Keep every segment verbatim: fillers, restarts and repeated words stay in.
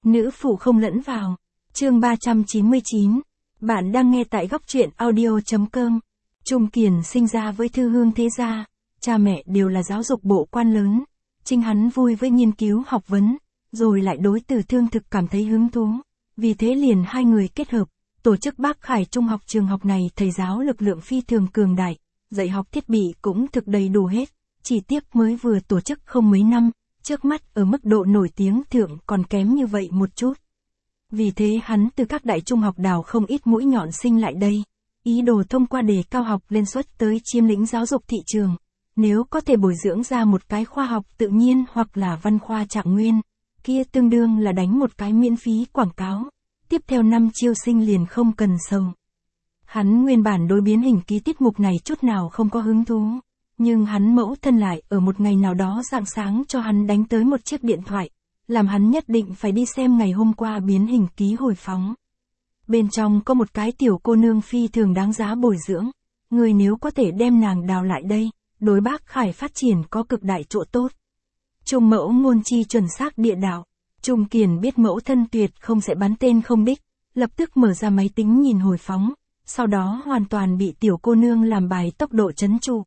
Nữ phụ không lẫn vào. Chương ba trăm chín mươi chín. Bạn đang nghe tại góc truyện audio.com. Trung Kiền sinh ra với thư hương thế gia, cha mẹ đều là giáo dục bộ quan lớn. Chính hắn vui với nghiên cứu học vấn, rồi lại đối từ thương thực cảm thấy hứng thú. Vì thế liền hai người kết hợp, tổ chức Bác Khải Trung học. Trường học này thầy giáo lực lượng phi thường cường đại, dạy học thiết bị cũng thực đầy đủ hết. Chỉ tiếc mới vừa tổ chức không mấy năm, trước mắt ở mức độ nổi tiếng thượng còn kém như vậy một chút. Vì thế hắn từ các đại trung học đào không ít mũi nhọn sinh lại đây, ý đồ thông qua đề cao học lên suất tới chiếm lĩnh giáo dục thị trường. Nếu có thể bồi dưỡng ra một cái khoa học tự nhiên hoặc là văn khoa trạng nguyên, kia tương đương là đánh một cái miễn phí quảng cáo. Tiếp theo năm chiêu sinh liền không cần sầu. Hắn nguyên bản đối biến hình ký tiết mục này chút nào không có hứng thú. Nhưng hắn mẫu thân lại ở một ngày nào đó rạng sáng cho hắn đánh tới một chiếc điện thoại, làm hắn nhất định phải đi xem ngày hôm qua biến hình ký hồi phóng. Bên trong có một cái tiểu cô nương phi thường đáng giá bồi dưỡng, người nếu có thể đem nàng đào lại đây, đối Bác Khải phát triển có cực đại chỗ tốt. Trung mẫu ngôn chi chuẩn xác địa đạo, Trung Kiền biết mẫu thân tuyệt không sẽ bắn tên không đích, lập tức mở ra máy tính nhìn hồi phóng, sau đó hoàn toàn bị tiểu cô nương làm bài tốc độ trấn trụ.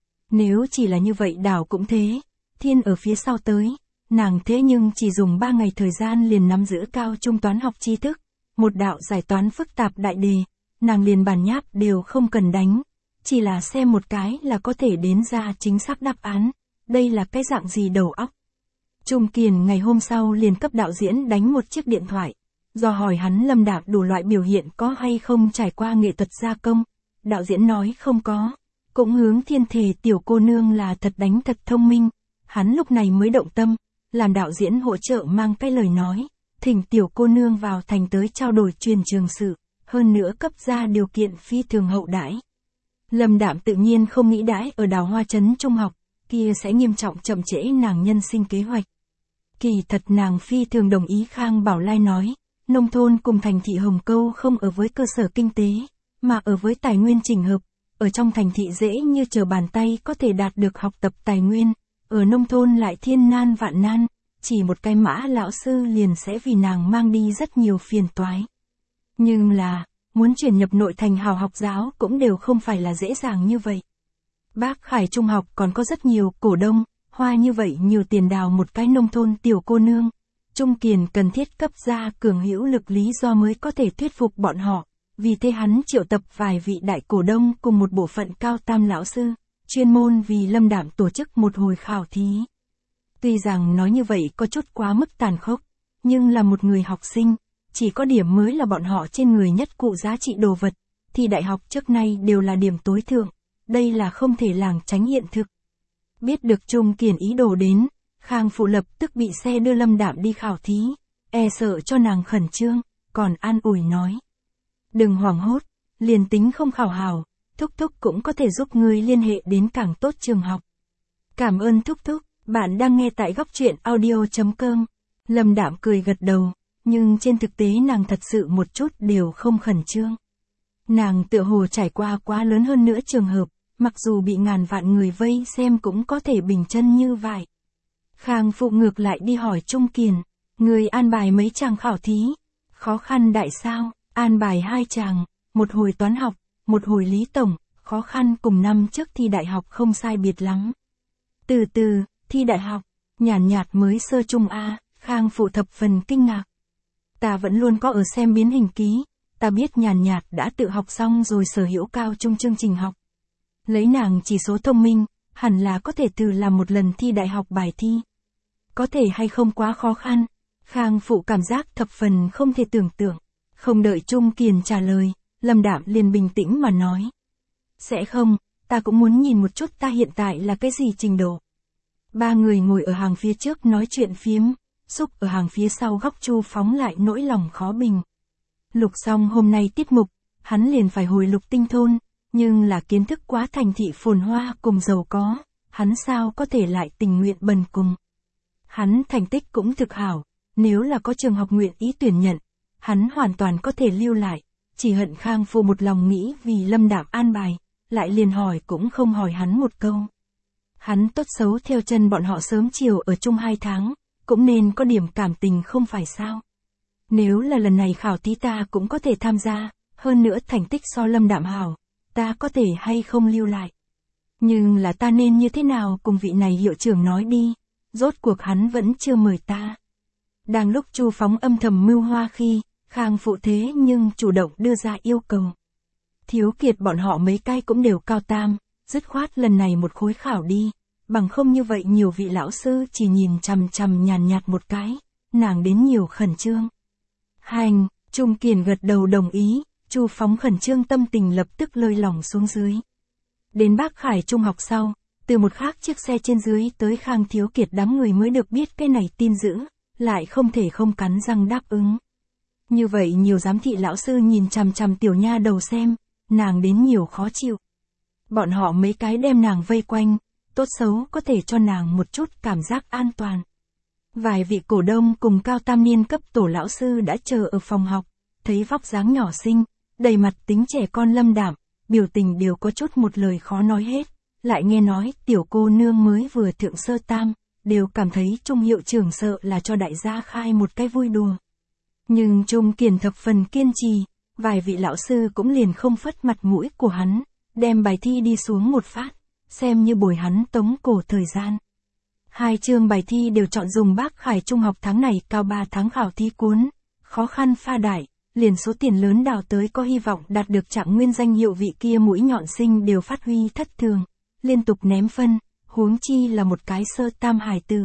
Nếu chỉ là như vậy đảo cũng thế, thiên ở phía sau tới, nàng thế nhưng chỉ dùng ba ngày thời gian liền nắm giữ cao trung toán học tri thức, một đạo giải toán phức tạp đại đề, nàng liền bản nháp đều không cần đánh, chỉ là xem một cái là có thể đến ra chính xác đáp án, đây là cái dạng gì đầu óc. Trung Kiền ngày hôm sau liền cấp đạo diễn đánh một chiếc điện thoại, do hỏi hắn Lâm Đạm đủ loại biểu hiện có hay không trải qua nghệ thuật gia công, đạo diễn nói không có. Cũng hướng thiên thể tiểu cô nương là thật đánh thật thông minh, hắn lúc này mới động tâm, làm đạo diễn hỗ trợ mang cái lời nói, thỉnh tiểu cô nương vào thành tới trao đổi truyền trường sự, hơn nữa cấp ra điều kiện phi thường hậu đãi. Lâm Đạm tự nhiên không nghĩ đãi ở Đào Hoa Trấn Trung học, kia sẽ nghiêm trọng chậm trễ nàng nhân sinh kế hoạch. Kỳ thật nàng phi thường đồng ý Khang Bảo Lai nói, nông thôn cùng thành thị Hồng Câu không ở với cơ sở kinh tế, mà ở với tài nguyên chỉnh hợp. Ở trong thành thị dễ như trở bàn tay có thể đạt được học tập tài nguyên, ở nông thôn lại thiên nan vạn nan, chỉ một cái mã lão sư liền sẽ vì nàng mang đi rất nhiều phiền toái. Nhưng là, muốn chuyển nhập nội thành hào học giáo cũng đều không phải là dễ dàng như vậy. Bác Khải Trung học còn có rất nhiều cổ đông, hoa như vậy nhiều tiền đào một cái nông thôn tiểu cô nương. Trung Kiền cần thiết cấp ra cường hữu lực lý do mới có thể thuyết phục bọn họ. Vì thế hắn triệu tập vài vị đại cổ đông cùng một bộ phận cao tam lão sư, chuyên môn vì Lâm Đạm tổ chức một hồi khảo thí. Tuy rằng nói như vậy có chút quá mức tàn khốc, nhưng là một người học sinh, chỉ có điểm mới là bọn họ trên người nhất cụ giá trị đồ vật, thì đại học trước nay đều là điểm tối thượng, đây là không thể lảng tránh hiện thực. Biết được Trung Kiền ý đồ đến, Khang Phụ lập tức bị xe đưa Lâm Đạm đi khảo thí, e sợ cho nàng khẩn trương, còn an ủi nói. Đừng hoảng hốt, liền tính không khảo hảo, Thúc Thúc cũng có thể giúp ngươi liên hệ đến càng tốt trường học. Cảm ơn Thúc Thúc, bạn đang nghe tại góc truyện audio.com. Lâm Đạm cười gật đầu, nhưng trên thực tế nàng thật sự một chút đều không khẩn trương. Nàng tựa hồ trải qua quá lớn hơn nữa trường hợp, mặc dù bị ngàn vạn người vây xem cũng có thể bình chân như vậy. Khang Phụ ngược lại đi hỏi Trung Kiền, người an bài mấy chàng khảo thí, khó khăn đại sao? An bài hai chàng, một hồi toán học, một hồi lý tổng, khó khăn cùng năm trước thi đại học không sai biệt lắm. Từ từ, thi đại học, nhàn nhạt, nhạt mới sơ trung A, Khang Phụ thập phần kinh ngạc. Ta vẫn luôn có ở xem biến hình ký, ta biết nhàn nhạt, nhạt đã tự học xong rồi sở hữu cao trung chương trình học. Lấy nàng chỉ số thông minh, hẳn là có thể thử làm một lần thi đại học bài thi. Có thể hay không quá khó khăn, Khang Phụ cảm giác thập phần không thể tưởng tượng. Không đợi Trung Kiền trả lời, Lâm Đạm liền bình tĩnh mà nói. Sẽ không, ta cũng muốn nhìn một chút ta hiện tại là cái gì trình độ. Ba người ngồi ở hàng phía trước nói chuyện phiếm, Xúc ở hàng phía sau góc Chu phóng lại nỗi lòng khó bình. Lục xong hôm nay tiết mục, hắn liền phải hồi Lục Tinh thôn, nhưng là kiến thức quá thành thị phồn hoa cùng giàu có, hắn sao có thể lại tình nguyện bần cùng. Hắn thành tích cũng thực hảo, nếu là có trường học nguyện ý tuyển nhận, hắn hoàn toàn có thể lưu lại, chỉ hận Khang Phụ một lòng nghĩ vì Lâm Đạm an bài, lại liền hỏi cũng không hỏi hắn một câu. Hắn tốt xấu theo chân bọn họ sớm chiều ở chung hai tháng, cũng nên có điểm cảm tình không phải sao. Nếu là lần này khảo thí ta cũng có thể tham gia, hơn nữa thành tích so Lâm Đạm hảo, ta có thể hay không lưu lại. Nhưng là ta nên như thế nào cùng vị này hiệu trưởng nói đi, rốt cuộc hắn vẫn chưa mời ta. Đang lúc Chu Phóng âm thầm mưu hoa khi, Khang Phụ thế nhưng chủ động đưa ra yêu cầu. Thiếu Kiệt bọn họ mấy cái cũng đều cao tam, dứt khoát lần này một khối khảo đi, bằng không như vậy nhiều vị lão sư chỉ nhìn chằm chằm nhàn nhạt một cái, nàng đến nhiều khẩn trương. Hành, Trung Kiền gật đầu đồng ý, Chu Phóng khẩn trương tâm tình lập tức lơi lỏng xuống dưới. Đến Bác Khải Trung học sau, từ một khác chiếc xe trên dưới tới Khang Thiếu Kiệt đám người mới được biết cái này tin dữ, lại không thể không cắn răng đáp ứng. Như vậy nhiều giám thị lão sư nhìn chằm chằm tiểu nha đầu xem, nàng đến nhiều khó chịu. Bọn họ mấy cái đem nàng vây quanh, tốt xấu có thể cho nàng một chút cảm giác an toàn. Vài vị cổ đông cùng cao tam niên cấp tổ lão sư đã chờ ở phòng học, thấy vóc dáng nhỏ xinh, đầy mặt tính trẻ con Lâm Đạm, biểu tình đều có chút một lời khó nói hết, lại nghe nói tiểu cô nương mới vừa thượng sơ tam, đều cảm thấy Trung hiệu trưởng sợ là cho đại gia khai một cái vui đùa. Nhưng Trung Kiền thập phần kiên trì, vài vị lão sư cũng liền không phất mặt mũi của hắn, đem bài thi đi xuống một phát, xem như bồi hắn tống cổ thời gian. Hai chương bài thi đều chọn dùng Bác Khải Trung học tháng này cao ba tháng khảo thí cuốn, khó khăn pha đại, liền số tiền lớn đào tới có hy vọng đạt được trạng nguyên danh hiệu vị kia mũi nhọn sinh đều phát huy thất thường, liên tục ném phân, huống chi là một cái sơ tam hài tử.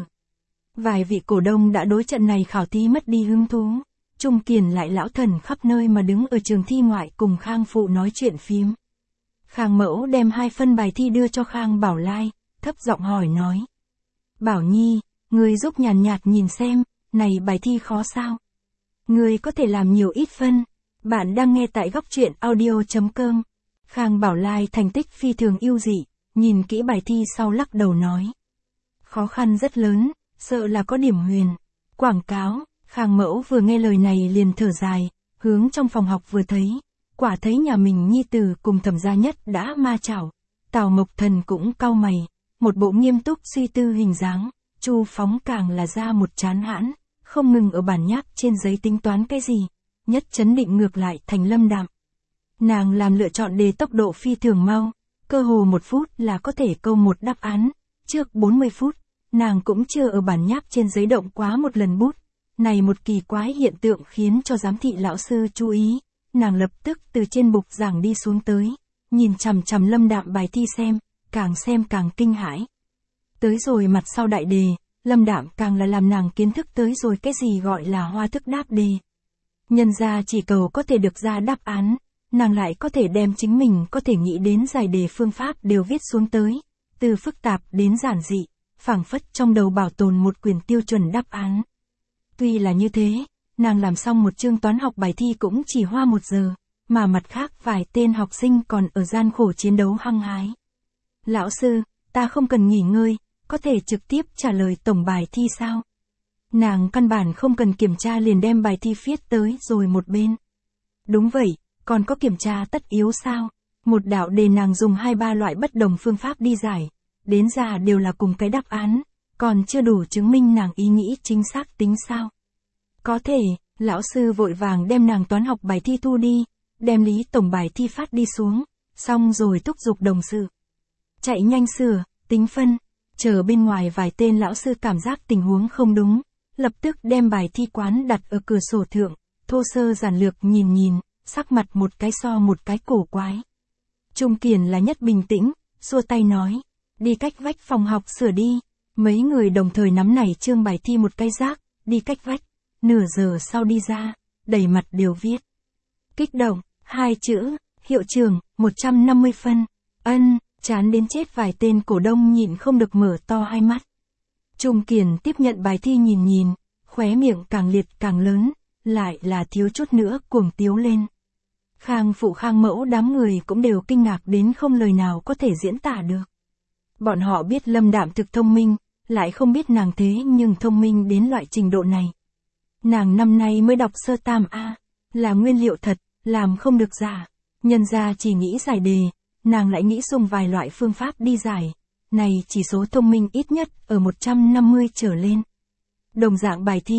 Vài vị cổ đông đã đối trận này khảo thí mất đi hứng thú, Trung Kiền lại lão thần khắp nơi mà đứng ở trường thi ngoại cùng Khang Phụ nói chuyện phím. Khang Mẫu đem hai phân bài thi đưa cho Khang Bảo Lai, thấp giọng hỏi nói. Bảo Nhi, ngươi giúp nhàn nhạt nhìn xem, này bài thi khó sao? Ngươi có thể làm nhiều ít phân. Bạn đang nghe tại góc truyện audio chấm com. Khang Bảo Lai thành tích phi thường ưu dị, nhìn kỹ bài thi sau lắc đầu nói. Khó khăn rất lớn, sợ là có điểm huyền. Quảng cáo, Khang Mẫu vừa nghe lời này liền thở dài, hướng trong phòng học vừa thấy, quả thấy nhà mình nhi tử cùng Thẩm Gia Nhất đã ma chảo. Tào Mộc Thần cũng cau mày, một bộ nghiêm túc suy tư hình dáng, Chu Phóng càng là ra một chán hãn, không ngừng ở bản nháp trên giấy tính toán cái gì, nhất chấn định ngược lại thành Lâm Đạm. Nàng làm lựa chọn đề tốc độ phi thường mau, cơ hồ một phút là có thể câu một đáp án, trước bốn mươi phút, nàng cũng chưa ở bản nháp trên giấy động quá một lần bút. Này một kỳ quái hiện tượng khiến cho giám thị lão sư chú ý, nàng lập tức từ trên bục giảng đi xuống tới, nhìn chằm chằm Lâm Đạm bài thi xem, càng xem càng kinh hãi. Tới rồi mặt sau đại đề, Lâm Đạm càng là làm nàng kiến thức tới rồi cái gì gọi là hoa thức đáp đề. Nhân ra chỉ cầu có thể được ra đáp án, nàng lại có thể đem chính mình có thể nghĩ đến giải đề phương pháp đều viết xuống tới, từ phức tạp đến giản dị, phảng phất trong đầu bảo tồn một quyển tiêu chuẩn đáp án. Tuy là như thế, nàng làm xong một chương toán học bài thi cũng chỉ hoa một giờ, mà mặt khác vài tên học sinh còn ở gian khổ chiến đấu hăng hái. Lão sư, ta không cần nghỉ ngơi, có thể trực tiếp trả lời tổng bài thi sao? Nàng căn bản không cần kiểm tra liền đem bài thi viết tới rồi một bên. Đúng vậy, còn có kiểm tra tất yếu sao? Một đạo đề nàng dùng hai ba loại bất đồng phương pháp đi giải, đến ra đều là cùng cái đáp án, còn chưa đủ chứng minh nàng ý nghĩ chính xác tính sao? Có thể, lão sư vội vàng đem nàng toán học bài thi thu đi, đem lý tổng bài thi phát đi xuống, xong rồi thúc giục đồng sự. Chạy nhanh sửa, tính phân, chờ bên ngoài vài tên lão sư cảm giác tình huống không đúng, lập tức đem bài thi quán đặt ở cửa sổ thượng, thô sơ giản lược nhìn nhìn, sắc mặt một cái so một cái cổ quái. Trung Kiền là nhất bình tĩnh, xua tay nói, đi cách vách phòng học sửa đi, mấy người đồng thời nắm này chương bài thi một cái rác, đi cách vách, nửa giờ sau đi ra, đầy mặt đều viết. Kích động, hai chữ, hiệu trưởng, một trăm năm mươi phân, ân, chán đến chết vài tên cổ đông nhịn không được mở to hai mắt. Trung Kiền tiếp nhận bài thi nhìn nhìn, khóe miệng càng liệt càng lớn, lại là thiếu chút nữa cuồng tiếu lên. Khang Phụ Khang Mẫu đám người cũng đều kinh ngạc đến không lời nào có thể diễn tả được. Bọn họ biết Lâm Đạm thực thông minh, lại không biết nàng thế nhưng thông minh đến loại trình độ này. Nàng năm nay mới đọc sơ tam A, là nguyên liệu thật, làm không được giả. Nhân ra chỉ nghĩ giải đề, nàng lại nghĩ dùng vài loại phương pháp đi giải. Này chỉ số thông minh ít nhất ở một trăm năm mươi trở lên. Đồng dạng bài thi,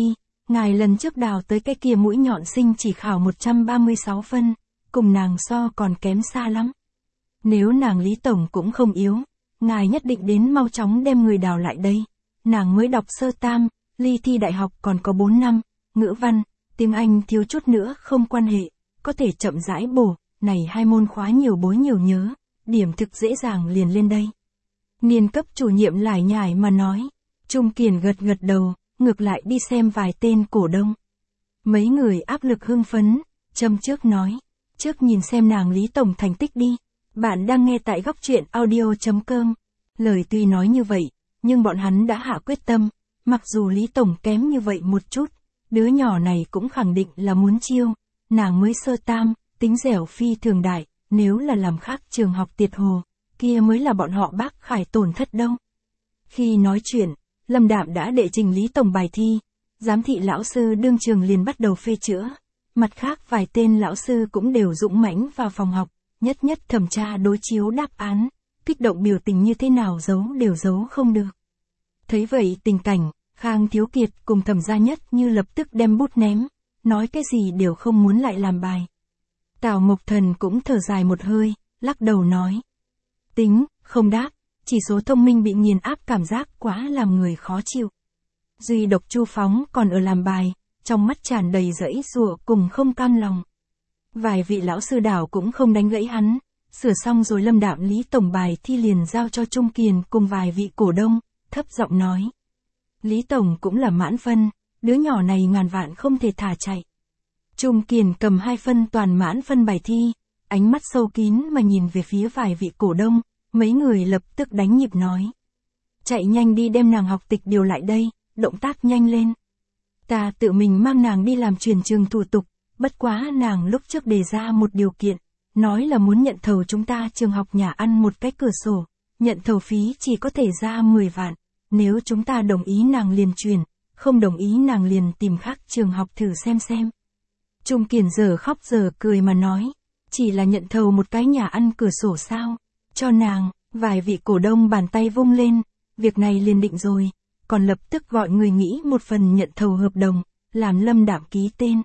ngài lần trước đào tới cái kia mũi nhọn sinh chỉ khảo một trăm ba mươi sáu phân, cùng nàng so còn kém xa lắm. Nếu nàng Lý Tổng cũng không yếu, ngài nhất định đến mau chóng đem người đào lại đây. Nàng mới đọc sơ tam, ly thi đại học còn có bốn năm, ngữ văn, tiếng Anh thiếu chút nữa không quan hệ, có thể chậm rãi bổ, này hai môn khóa nhiều bối nhiều nhớ, điểm thực dễ dàng liền lên đây. Niên cấp chủ nhiệm lải nhải mà nói, Trung Kiền gật gật đầu, ngược lại đi xem vài tên cổ đông. Mấy người áp lực hưng phấn, châm trước nói, trước nhìn xem nàng Lý Tổng thành tích đi, bạn đang nghe tại góc truyện audio.com. Lời tuy nói như vậy, nhưng bọn hắn đã hạ quyết tâm, mặc dù Lý Tổng kém như vậy một chút, đứa nhỏ này cũng khẳng định là muốn chiêu, nàng mới sơ tam, tính dẻo phi thường đại, nếu là làm khác trường học tiệt hồ, kia mới là bọn họ bác Khải tổn thất đâu. Khi nói chuyện, Lâm Đạm đã đệ trình Lý Tổng bài thi, giám thị lão sư đương trường liền bắt đầu phê chữa, mặt khác vài tên lão sư cũng đều dũng mãnh vào phòng học, nhất nhất thẩm tra đối chiếu đáp án, kích động biểu tình như thế nào giấu đều giấu không được. Thấy vậy tình cảnh, Khang Thiếu Kiệt cùng Thẩm Gia Nhất như lập tức đem bút ném, nói cái gì đều không muốn lại làm bài. Tào Mộc Thần cũng thở dài một hơi, lắc đầu nói. Tính, không đáp, chỉ số thông minh bị nghiền áp cảm giác quá làm người khó chịu. Duy độc Chu Phóng còn ở làm bài, trong mắt tràn đầy dãy giụa cùng không cam lòng. Vài vị lão sư đảo cũng không đánh gãy hắn, sửa xong rồi Lâm Đạm Lý Tổng bài thi liền giao cho Trung Kiền cùng vài vị cổ đông, thấp giọng nói. Lý Tổng cũng là mãn phân, đứa nhỏ này ngàn vạn không thể thả chạy. Trung Kiền cầm hai phân toàn mãn phân bài thi, ánh mắt sâu kín mà nhìn về phía vài vị cổ đông, mấy người lập tức đánh nhịp nói. Chạy nhanh đi đem nàng học tịch điều lại đây, động tác nhanh lên. Ta tự mình mang nàng đi làm truyền trường thủ tục, bất quá nàng lúc trước đề ra một điều kiện, nói là muốn nhận thầu chúng ta trường học nhà ăn một cái cửa sổ, nhận thầu phí chỉ có thể ra mười vạn, nếu chúng ta đồng ý nàng liền truyền, không đồng ý nàng liền tìm khác trường học thử xem xem. Trung Kiền giờ khóc giờ cười mà nói, chỉ là nhận thầu một cái nhà ăn cửa sổ sao, cho nàng, vài vị cổ đông bàn tay vung lên, việc này liền định rồi, còn lập tức gọi người nghĩ một phần nhận thầu hợp đồng, làm Lâm Đạm ký tên.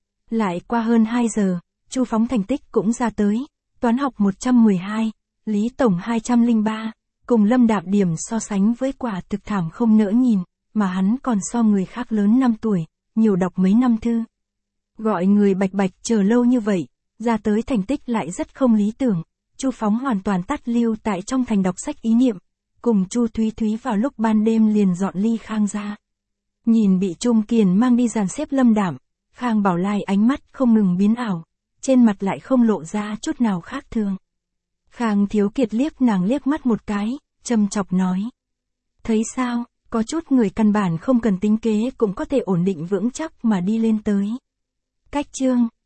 Lại qua hơn hai giờ, Chu Phóng thành tích cũng ra tới, toán học một trăm mười hai, Lý Tổng hai trăm lẻ ba, cùng Lâm Đạm điểm so sánh với quả thực thảm không nỡ nhìn, mà hắn còn so người khác lớn năm tuổi, nhiều đọc mấy năm thư. Gọi người bạch bạch chờ lâu như vậy, ra tới thành tích lại rất không lý tưởng, Chu Phóng hoàn toàn tắt lưu tại trong thành đọc sách ý niệm, cùng Chu Thúy Thúy vào lúc ban đêm liền dọn ly Khang ra. Nhìn bị Trung Kiền mang đi dàn xếp Lâm Đạm, Khang Bảo Lai ánh mắt không ngừng biến ảo, trên mặt lại không lộ ra chút nào khác thường. Khang Thiếu Kiệt liếc nàng liếc mắt một cái, châm chọc nói. Thấy sao, có chút người căn bản không cần tính kế cũng có thể ổn định vững chắc mà đi lên tới. Cách chương